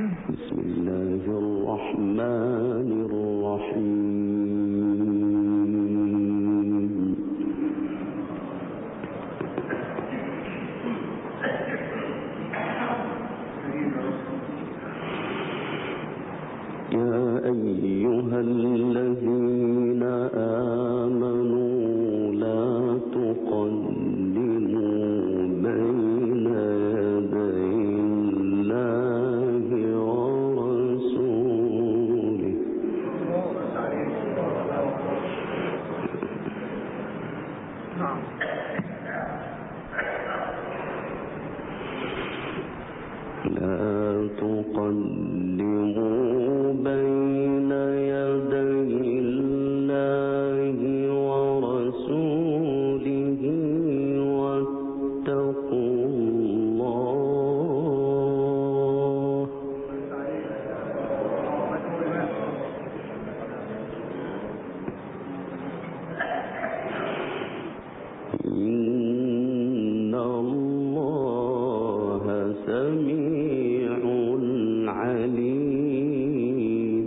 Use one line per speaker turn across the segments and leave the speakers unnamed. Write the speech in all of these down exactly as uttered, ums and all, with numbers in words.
بسم الله الرحمن الرحيم. يا أيها الذين آمنوا لا تقدموا بين يدي الله ورسوله لا تقدموا بين يدي الله ورسوله واتقوا الله إن الله سميع عليم.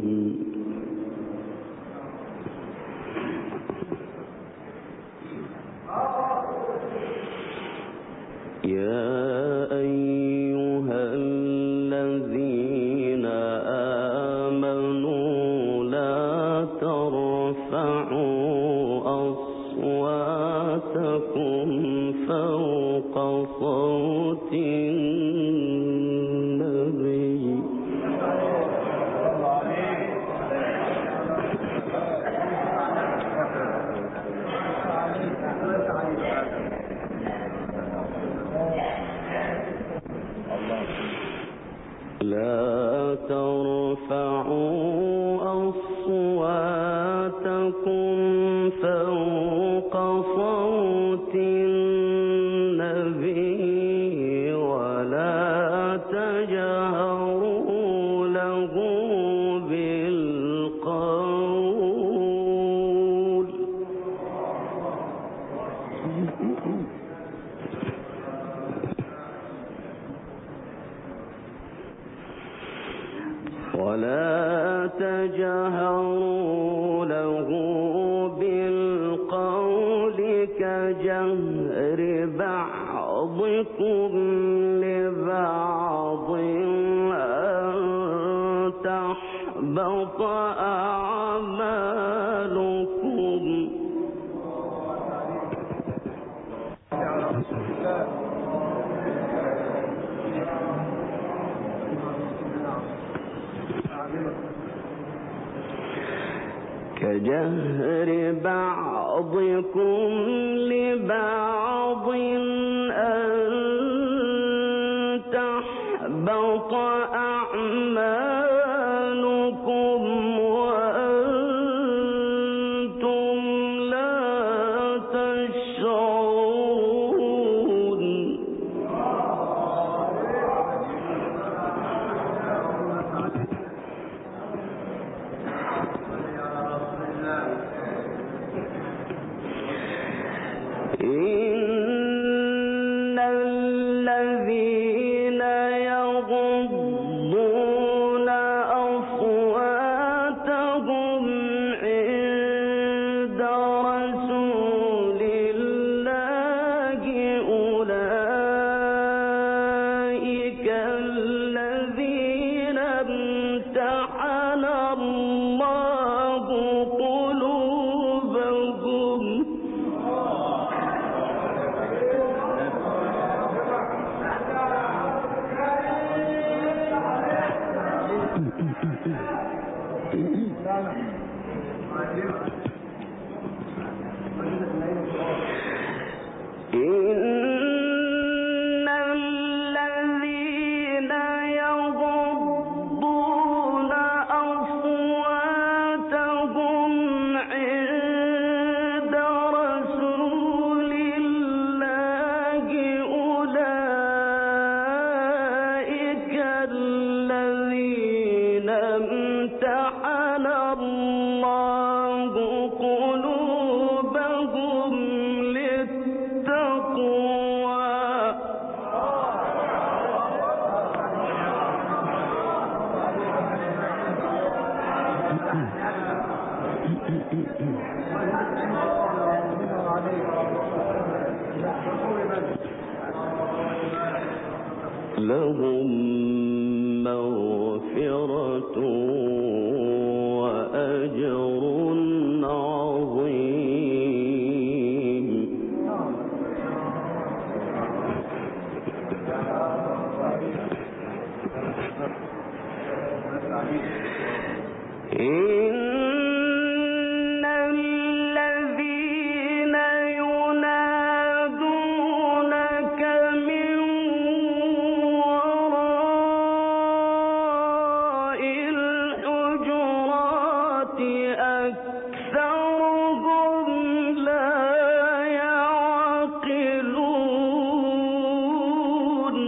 يا أيها الذين آمنوا لا ترفعوا أصواتكم فوق صوت النبي لا ترفعوا أصواتكم فوق صوت النبي ولا تجهروا له بالقول ولا تجهروا له بالقول كجهر بعضكم لبعض أن تحبط أعمالكم كجهر بعضكم لبعض أن تحبط أعمالكم وأنتم لا تشعرون. إن الذين يغضون أصواتهم عند رسول الله أولئك الذين امتحن الله قلوبهم إن الذين يغضون أصواتهم عند رسول الله أولئك الذين امتحن الله قلوبهم للتقوى لهم مغفرة وأجر عظيم. إن الذين ينادونك من وراء الحجرات أكثرهم لا يعقلون.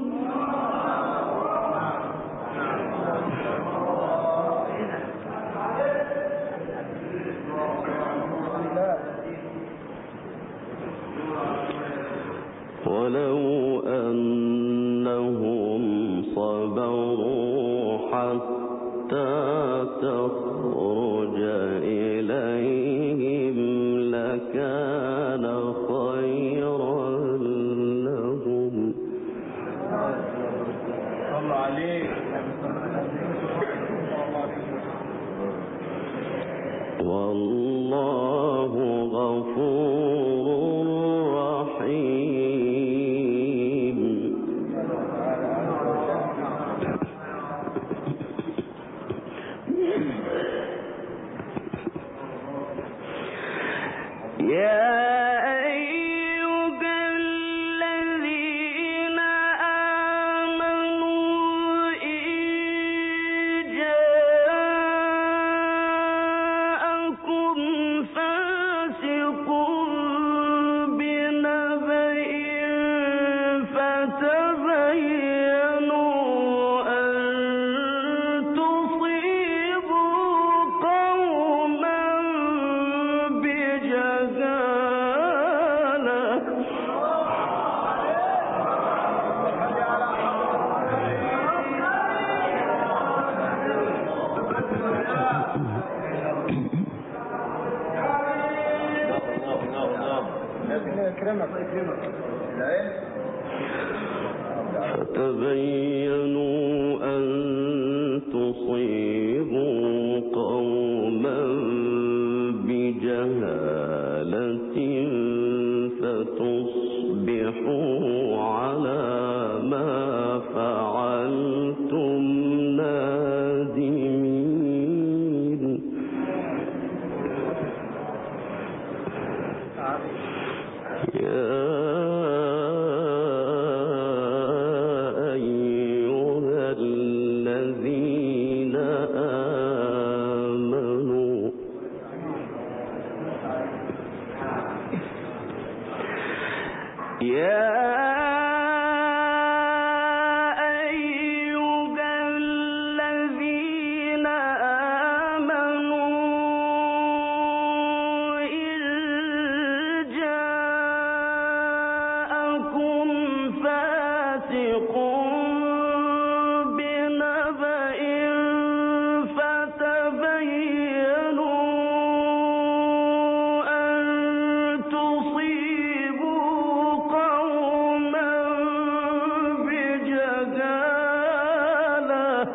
ولو أنهم صبروا حتى تخرج إليهم لكان خيرا لهم.
الله عليك.
والله غفور رحيم. يا أيها الذين آمنوا إن جاءكم فاسق بنبأ فتبينوا أن تصيبوا قوما بجهالة فتبينوا أن تصيبوا قوما بجهالة فتصبحوا على ما فعلتم نادمين. يا أيها الذين آمنوا يا أيها الذين آمنوا إن جاءكم فاسق بنبأ فتبينوا أن تصيبوا قوما بجهالة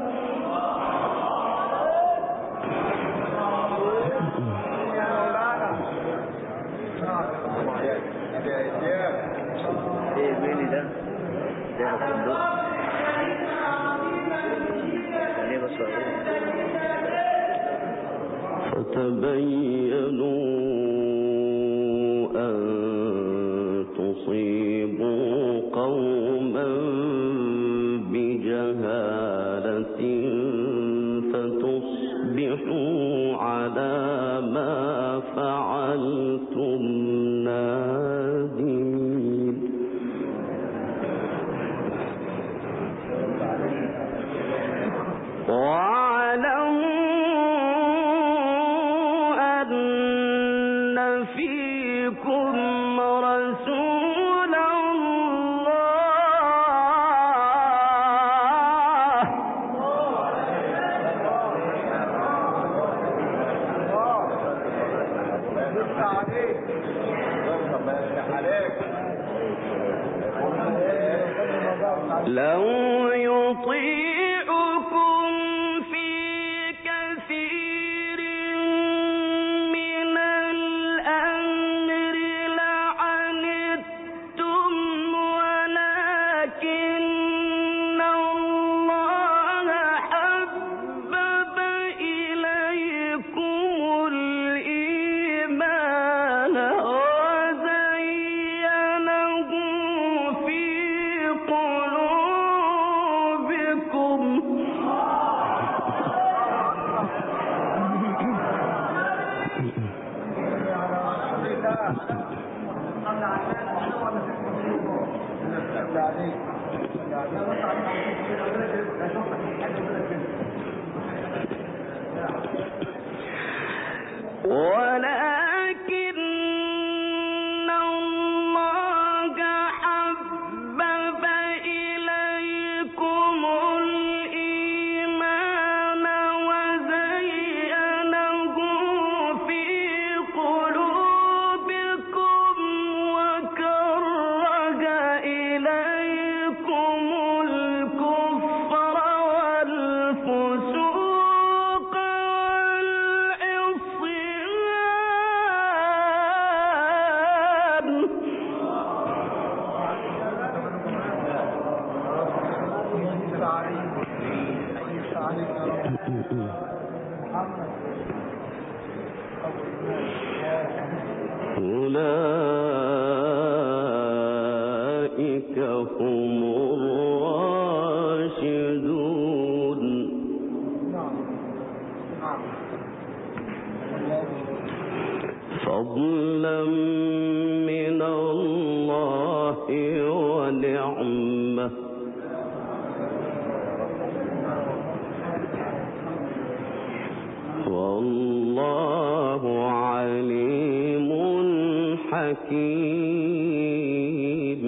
ايه مين ده؟ ده الصندوق. يعني بس
فتبينوا أن تصيبوا قوما بجهالة فتصبحوا على ما فعلتم نادمين. واعلموا أن لو يطيعكم في كثير من الأمر لعنتم ولكن الله حبب إليكم الإيمان وزينه في قلوبكم ولكن الله حبب إليكم الإيمان وزينه في قلوبكم وكره إليكم الكفر والفسوق أولئك هم الراشدون فضلا من الله ونعمة والله عليم حكيم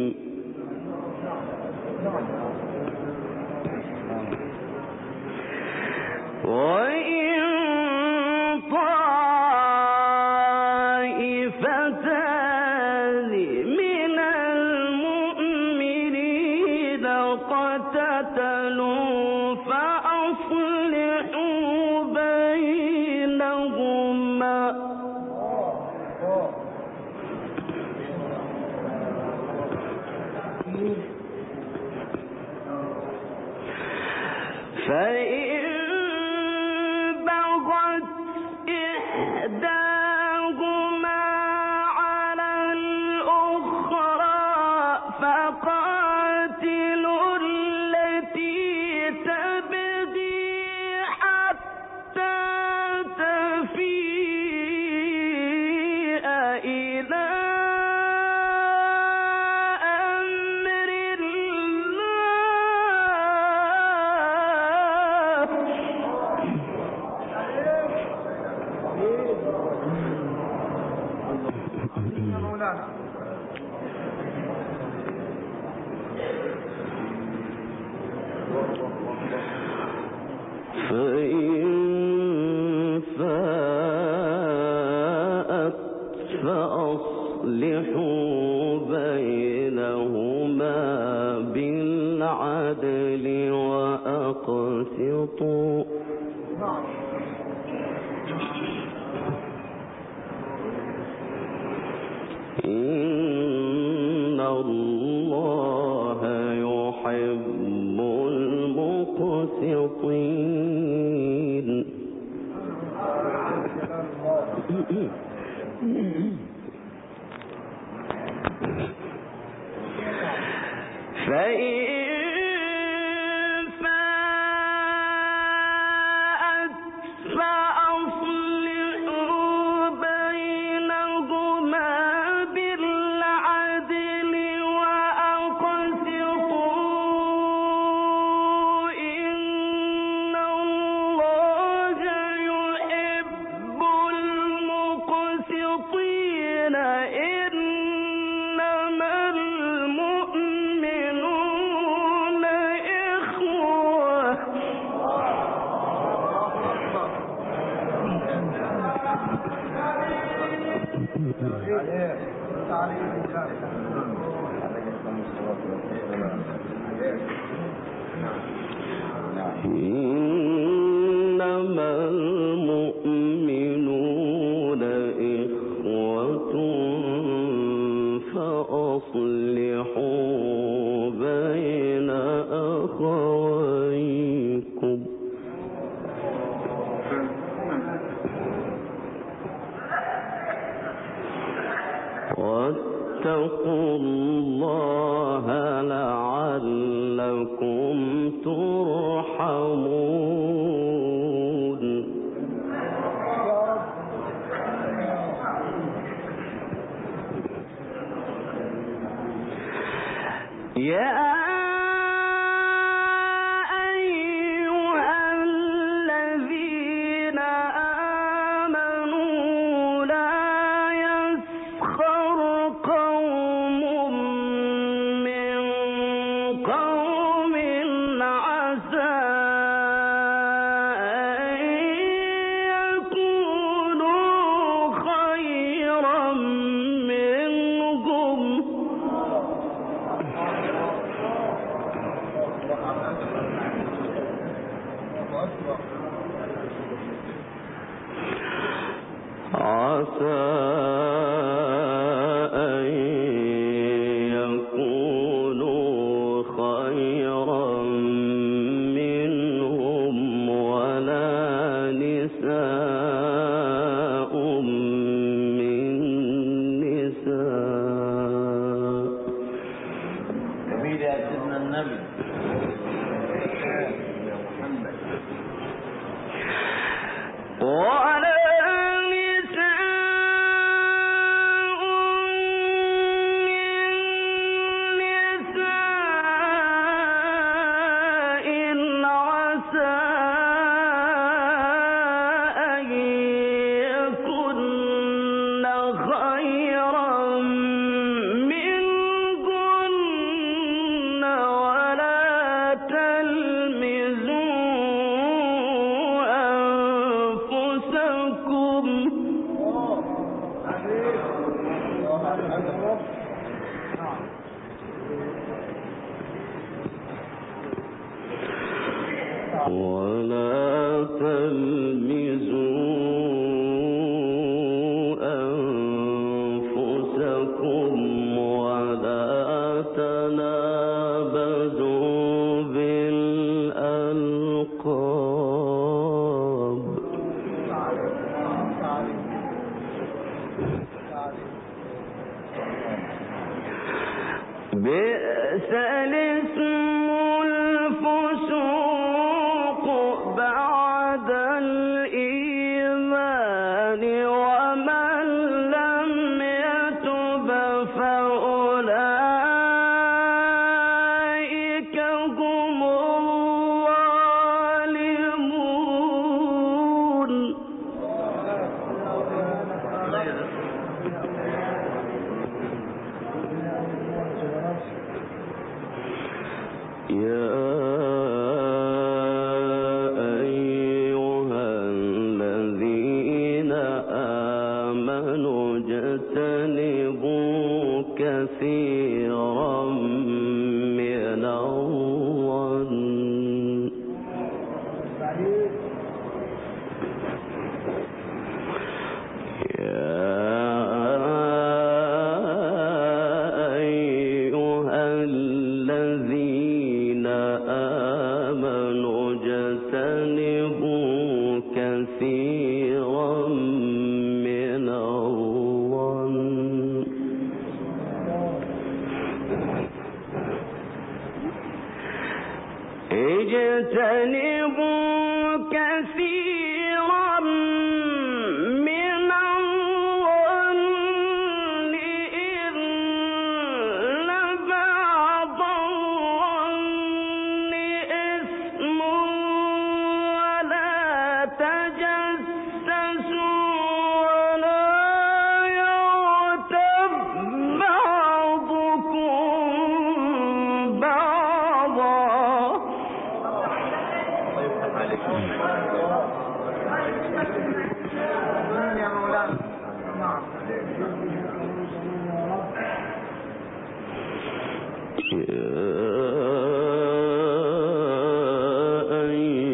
وإن طائفتان من المؤمنين اقتتلوا فأصلحوا بينهما فإن بغت إحداهما على الأخرى فقاتلوا التي تبغي حتى تفيء إلى أمر الله فإن فاءت فأصلحوا بينهما بالعدل وأقسطوا إن الله يحب المقسطين فإن فاءت فأصلحوا بينهما بالعدل وأقسطوا إن الله يحب المقسطين إنما المؤمنون إخوة إنما المؤمنون إخوة فأصلحوا بين أخويكم واتقوا الله لعلكم ترحمون. يا عسى أن يكونوا خيرا منهم ولا نساء من نساء.
جميل يا سيدنا النبي
ولا ولا تلمزوا أنفسكم ولا تنابزوا بالألقاب بئس الاسم الفسوق بعد الإيمان ومن لم يتب فأولئك هم الظالمون. يا أيها الذين آمنوا اجتنبوا كثيرا من الظن كثيرا من الظن اجتنبوا كثيرا من الظن إن بعض الظن إثم ولا تجسسوا ولا يغتب بعضكم بعضا. يا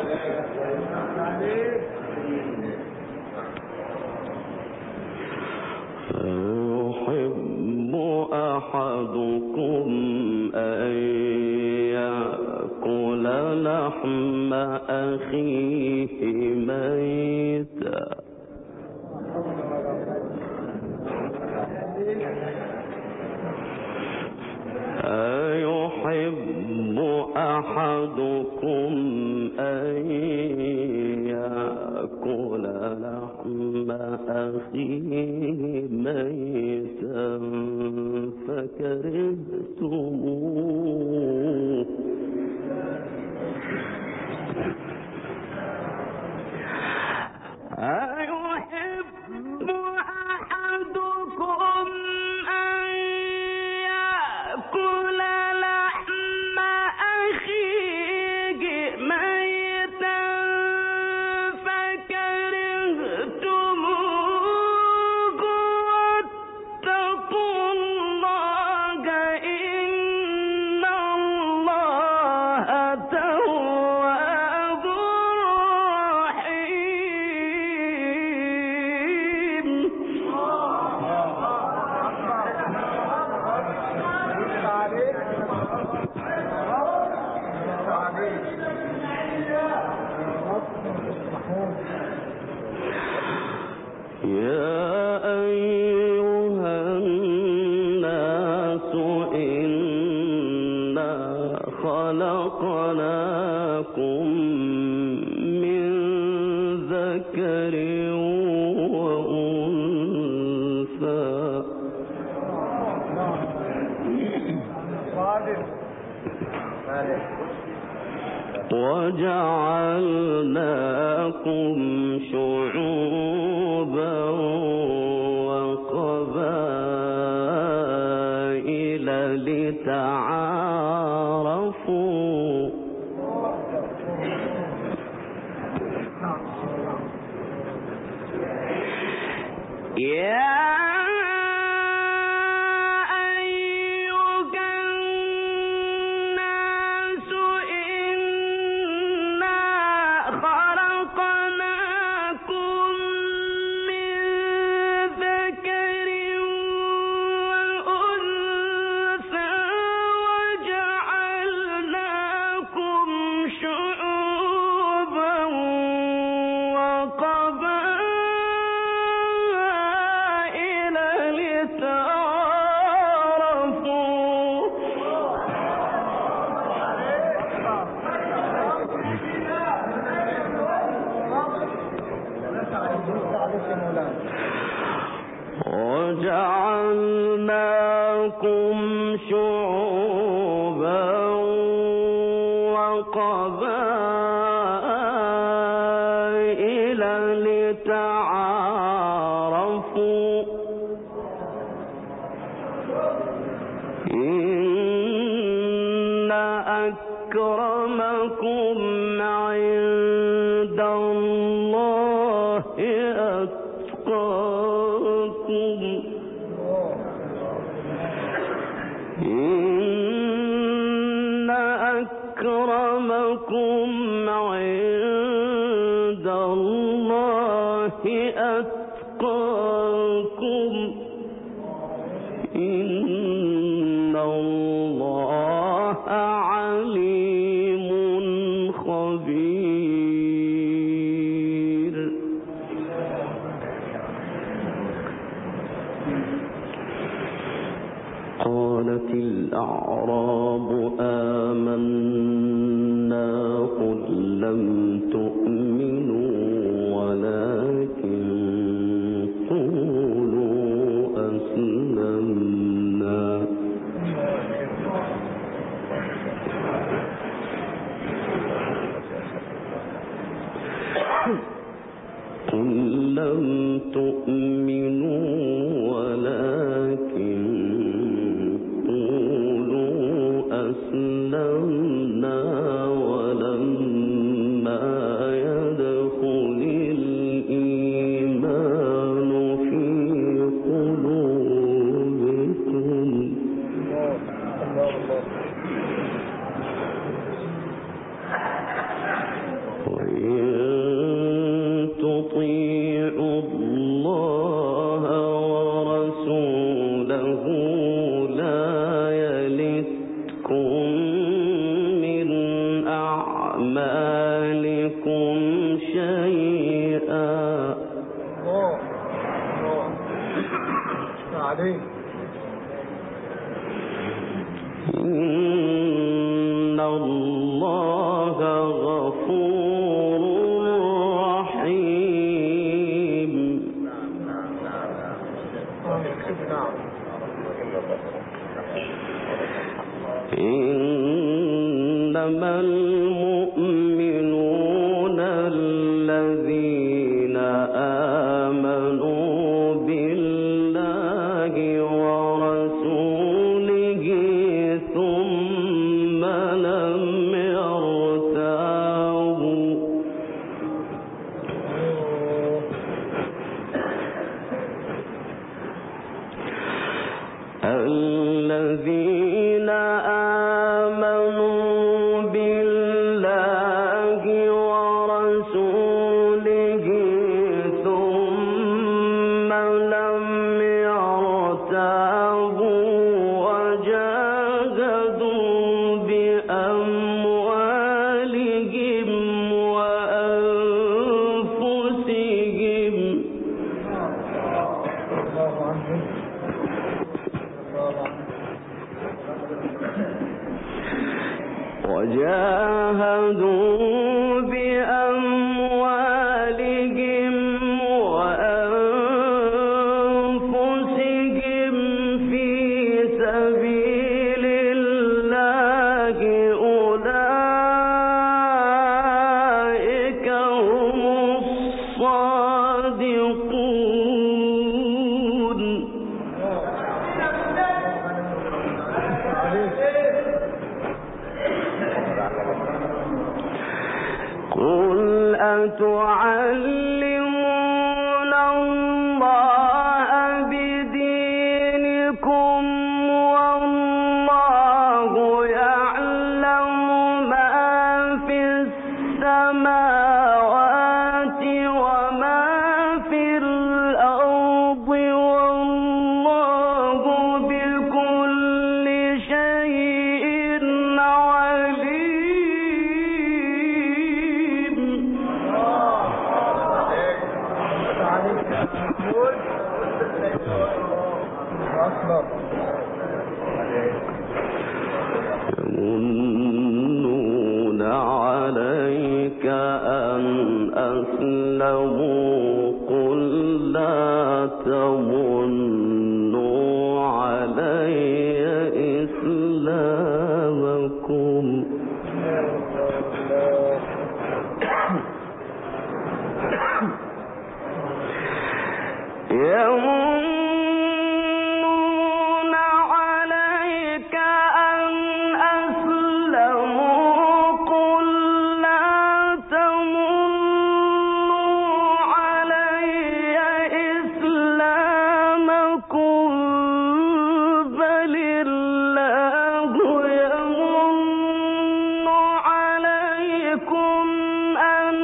يحب أحدكم أن يأكل لحم أخيه ميتا أيحب أحدكم أن يأكل لحم أخيه ميتا فكرهتموه أيحب أحدكم أن يأكل لحم أخيه ميتا فكرهتموه واتقوا الله إن الله تواب يا أيها الناس إنا خلقناكم من ذكر وأنثى وجعلناكم شعوبا وقبائل لتعارفوا يا وجعلناكم شعوبا وقبائل لتعارفوا إن أكرمكم عند الله أتقاكم إن أكرمكم عند الله أتقاكم إن الله عليم خبير. قالت الأعراب آمنا قل لم تؤمنوا ولكن قولوا أسلمنا قل لم تؤمنوا ولكن أسلمنا ولما يدخل الإيمان في قلوبكم إن الله غفور رحيم. إنما المؤمنون الذين آمنوا بالله ورسوله ثم لم يرتابوا الذين آمنوا بالله ورسوله ثم لم يرتابوا وجاهدوا بأموالهم وأنفسهم وجاهدوا بأموالهم وأنفسهم في سبيل الله أولئك هم الصادقون. قل أتعلمون الله بدينكم والله يعلم ما في السماوات وما في الأرض والله بكل شيء عليم. يمنون عليك أن أسلموا قل لا تمنوا علي إسلامكم يمنون عليك أن أسلموا قل لا تمنوا علي إسلامكم بل الله يمن عليكم أن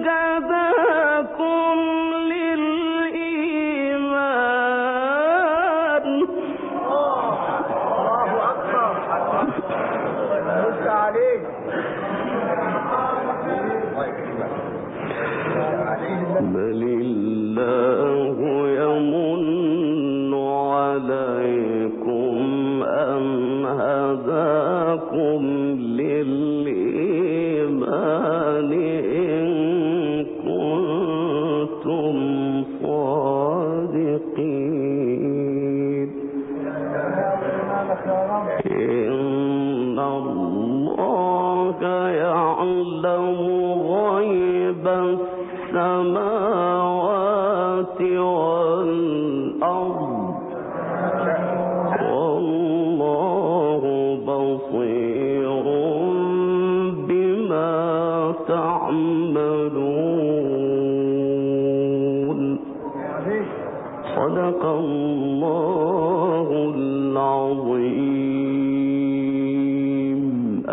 هداكم بل الله يمن عليكم أن هداكم للإيمان إن كنتم صادقين. إن الله يعلم غيب السماوات والأرض والله بصير بما تعملون. صدق الله العظيم.